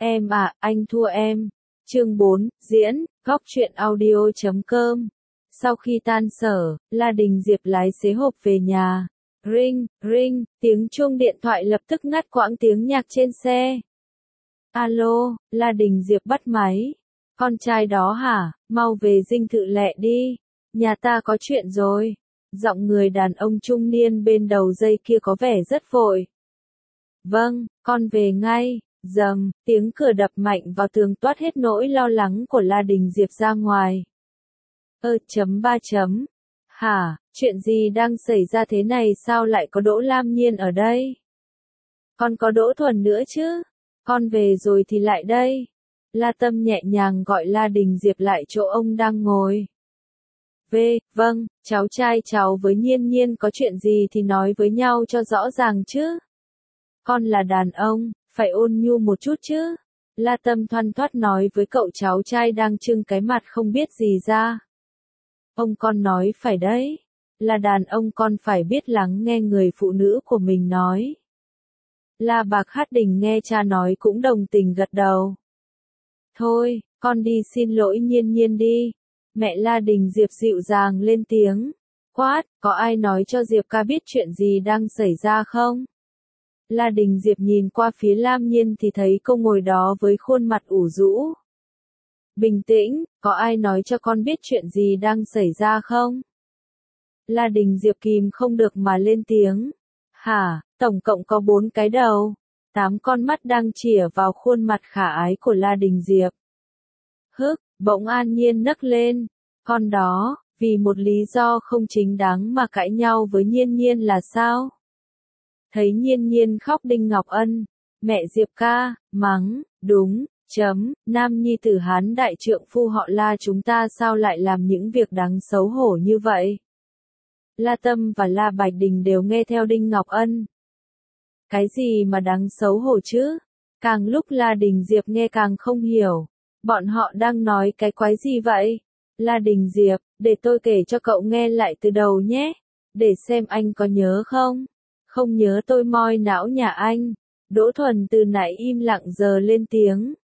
Em à, anh thua em. Chương 4, diễn, góc truyện audio.com. Sau khi tan sở, La Đình Diệp lái xế hộp về nhà. Ring, ring, tiếng chuông điện thoại lập tức ngắt quãng tiếng nhạc trên xe. Alo, La Đình Diệp bắt máy. Con trai đó hả, mau về dinh thự lẹ đi. Nhà ta có chuyện rồi. Giọng người đàn ông trung niên bên đầu dây kia có vẻ rất vội. Vâng, con về ngay. Dầm, tiếng cửa đập mạnh vào tường toát hết nỗi lo lắng của La Đình Diệp ra ngoài. Hả, chuyện gì đang xảy ra thế này, sao lại có Đỗ Lam Nhiên ở đây? Con có Đỗ Thuần nữa chứ? Con về rồi thì lại đây. La Tâm nhẹ nhàng gọi La Đình Diệp lại chỗ ông đang ngồi. Vâng, cháu trai cháu với Nhiên Nhiên có chuyện gì thì nói với nhau cho rõ ràng chứ. Con là đàn ông, phải ôn nhu một chút chứ. La Tâm thoăn thoắt nói với cậu cháu trai đang trưng cái mặt không biết gì ra. Ông con nói phải đấy. Là đàn ông con phải biết lắng nghe người phụ nữ của mình nói. La Bạc Hát Đình nghe cha nói cũng đồng tình gật đầu. Thôi, con đi xin lỗi Nhiên Nhiên đi. Mẹ La Đình Diệp dịu dàng lên tiếng. Quát, có ai nói cho Diệp ca biết chuyện gì đang xảy ra không? La Đình Diệp nhìn qua phía Lam Nhiên thì thấy cô ngồi đó với khuôn mặt ủ rũ. Bình tĩnh, có ai nói cho con biết chuyện gì đang xảy ra không? La Đình Diệp kìm không được mà lên tiếng. Hả, tổng cộng có 4 cái đầu. 8 con mắt đang chĩa vào khuôn mặt khả ái của La Đình Diệp. Bỗng An Nhiên nấc lên. Con đó, vì một lý do không chính đáng mà cãi nhau với Nhiên Nhiên là sao? Thấy Nhiên Nhiên khóc Đinh Ngọc Ân. Mẹ Diệp ca, mắng, đúng, nam nhi tử Hán đại trượng phu họ La chúng ta sao lại làm những việc đáng xấu hổ như vậy? La Tâm và La Bạch Đình đều nghe theo Đinh Ngọc Ân. Cái gì mà đáng xấu hổ chứ? Càng lúc La Đình Diệp nghe càng không hiểu. Bọn họ đang nói cái quái gì vậy? La Đình Diệp, để tôi kể cho cậu nghe lại từ đầu nhé. Để xem anh có nhớ không? Không nhớ tôi moi não nhà anh. Đỗ Thuần từ nãy im lặng giờ lên tiếng.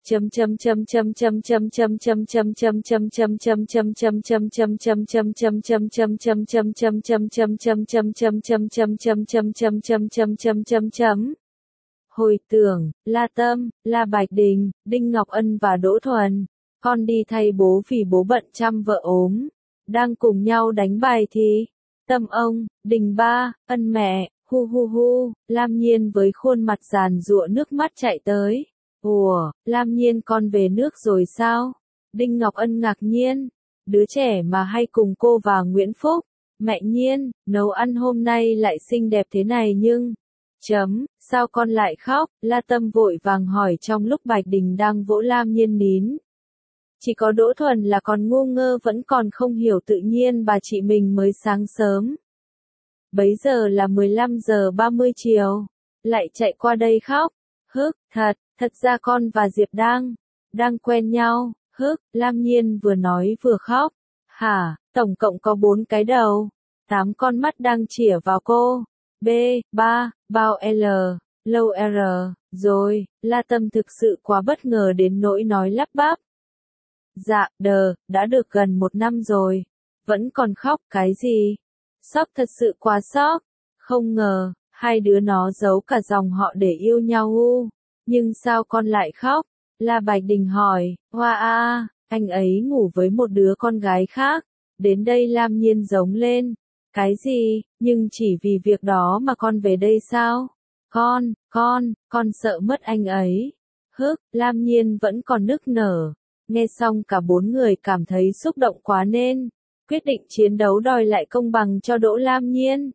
Hồi tưởng, La Tâm, La Bạch Đình, Đinh Ngọc Ân và Đỗ Thuần. Con đi thay bố vì bố bận chăm vợ ốm. Đang cùng nhau đánh bài thì. Tâm ông, Đình ba, Ân mẹ, hu, Lam Nhiên với khuôn mặt giàn giụa nước mắt chạy tới. Ủa, Lam Nhiên con về nước rồi sao? Đinh Ngọc Ân ngạc nhiên. Đứa trẻ mà hay cùng cô và Nguyễn Phúc. Mẹ Nhiên, nấu ăn hôm nay lại xinh đẹp thế này nhưng... Sao con lại khóc? La Tâm vội vàng hỏi trong lúc Bạch Đình đang vỗ Lam Nhiên nín. Chỉ có Đỗ Thuần là còn ngu ngơ vẫn còn không hiểu tự nhiên bà chị mình mới sáng sớm. Bấy giờ là 15 giờ 30 chiều. Lại chạy qua đây khóc. Thật ra con và Diệp đang quen nhau. Lam Nhiên vừa nói vừa khóc. Hả, tổng cộng có 4 cái đầu. 8 con mắt đang chĩa vào cô. Bao L, lâu R, rồi, La Tâm thực sự quá bất ngờ đến nỗi nói lắp bắp. Dạ, đã được gần 1 năm rồi. Vẫn còn khóc cái gì? Sốc thật sự quá sốc. Không ngờ, hai đứa nó giấu cả dòng họ để yêu nhau Nhưng sao con lại khóc? La Bạch Đình hỏi, anh ấy ngủ với một đứa con gái khác. Đến đây Lam Nhiên giống lên. Cái gì, nhưng chỉ vì việc đó mà con về đây sao? Con sợ mất anh ấy. Lam Nhiên vẫn còn nức nở. Nghe xong cả 4 người cảm thấy xúc động quá nên quyết định chiến đấu đòi lại công bằng cho Đỗ Lam Nhiên.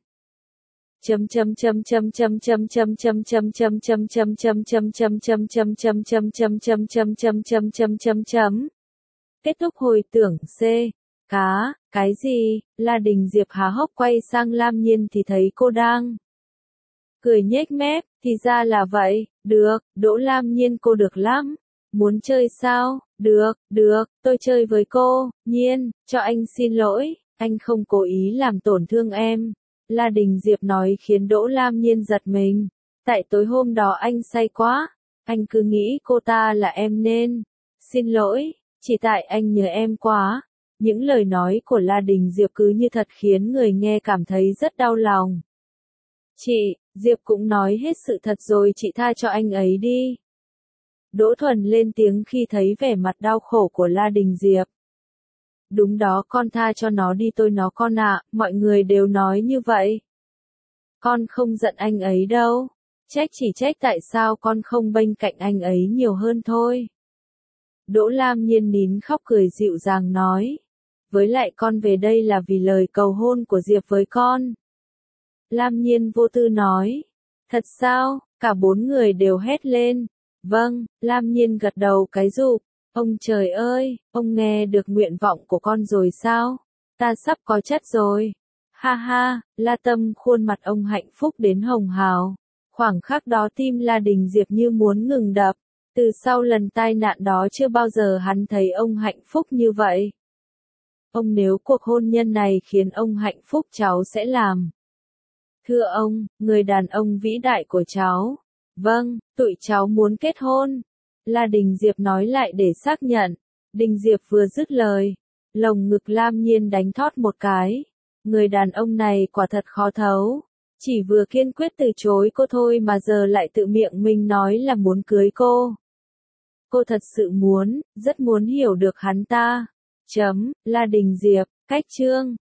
Kết thúc hồi tưởng C. Cái gì? La Đình Diệp há hốc quay sang Lam Nhiên thì thấy cô đang cười nhếch mép, thì ra là vậy, được, Đỗ Lam Nhiên cô được lắm. Muốn chơi sao? Được, tôi chơi với cô. Nhiên, cho anh xin lỗi, anh không cố ý làm tổn thương em. La Đình Diệp nói khiến Đỗ Lam Nhiên giật mình. Tại tối hôm đó anh say quá. Anh cứ nghĩ cô ta là em nên. Xin lỗi, chỉ tại anh nhớ em quá. Những lời nói của La Đình Diệp cứ như thật khiến người nghe cảm thấy rất đau lòng. Chị, Diệp cũng nói hết sự thật rồi, chị tha cho anh ấy đi. Đỗ Thuần lên tiếng khi thấy vẻ mặt đau khổ của La Đình Diệp. Đúng đó, con tha cho nó đi tôi nó con ạ, mọi người đều nói như vậy. Con không giận anh ấy đâu. Trách chỉ trách tại sao con không bênh cạnh anh ấy nhiều hơn thôi. Đỗ Lam Nhiên nín khóc cười dịu dàng nói. Với lại con về đây là vì lời cầu hôn của Diệp với con. Lam Nhiên vô tư nói. Thật sao? Cả bốn người đều hét lên. Vâng, Lam Nhiên gật đầu cái rụp. Ông trời ơi, ông nghe được nguyện vọng của con rồi sao? Ta sắp có chất rồi. Ha ha, La Tâm khuôn mặt ông hạnh phúc đến hồng hào. Khoảng khắc đó tim La Đình Diệp như muốn ngừng đập. Từ sau lần tai nạn đó chưa bao giờ hắn thấy ông hạnh phúc như vậy. Ông nếu cuộc hôn nhân này khiến ông hạnh phúc cháu sẽ làm. Thưa ông, người đàn ông vĩ đại của cháu. Vâng, tụi cháu muốn kết hôn. La Đình Diệp nói lại để xác nhận. Đình Diệp vừa dứt lời. Lồng ngực Lam Nhiên đánh thót một cái. Người đàn ông này quả thật khó thấu. Chỉ vừa kiên quyết từ chối cô thôi mà giờ lại tự miệng mình nói là muốn cưới cô. Cô thật sự muốn, rất muốn hiểu được hắn ta. La Đình Diệp, cách chương.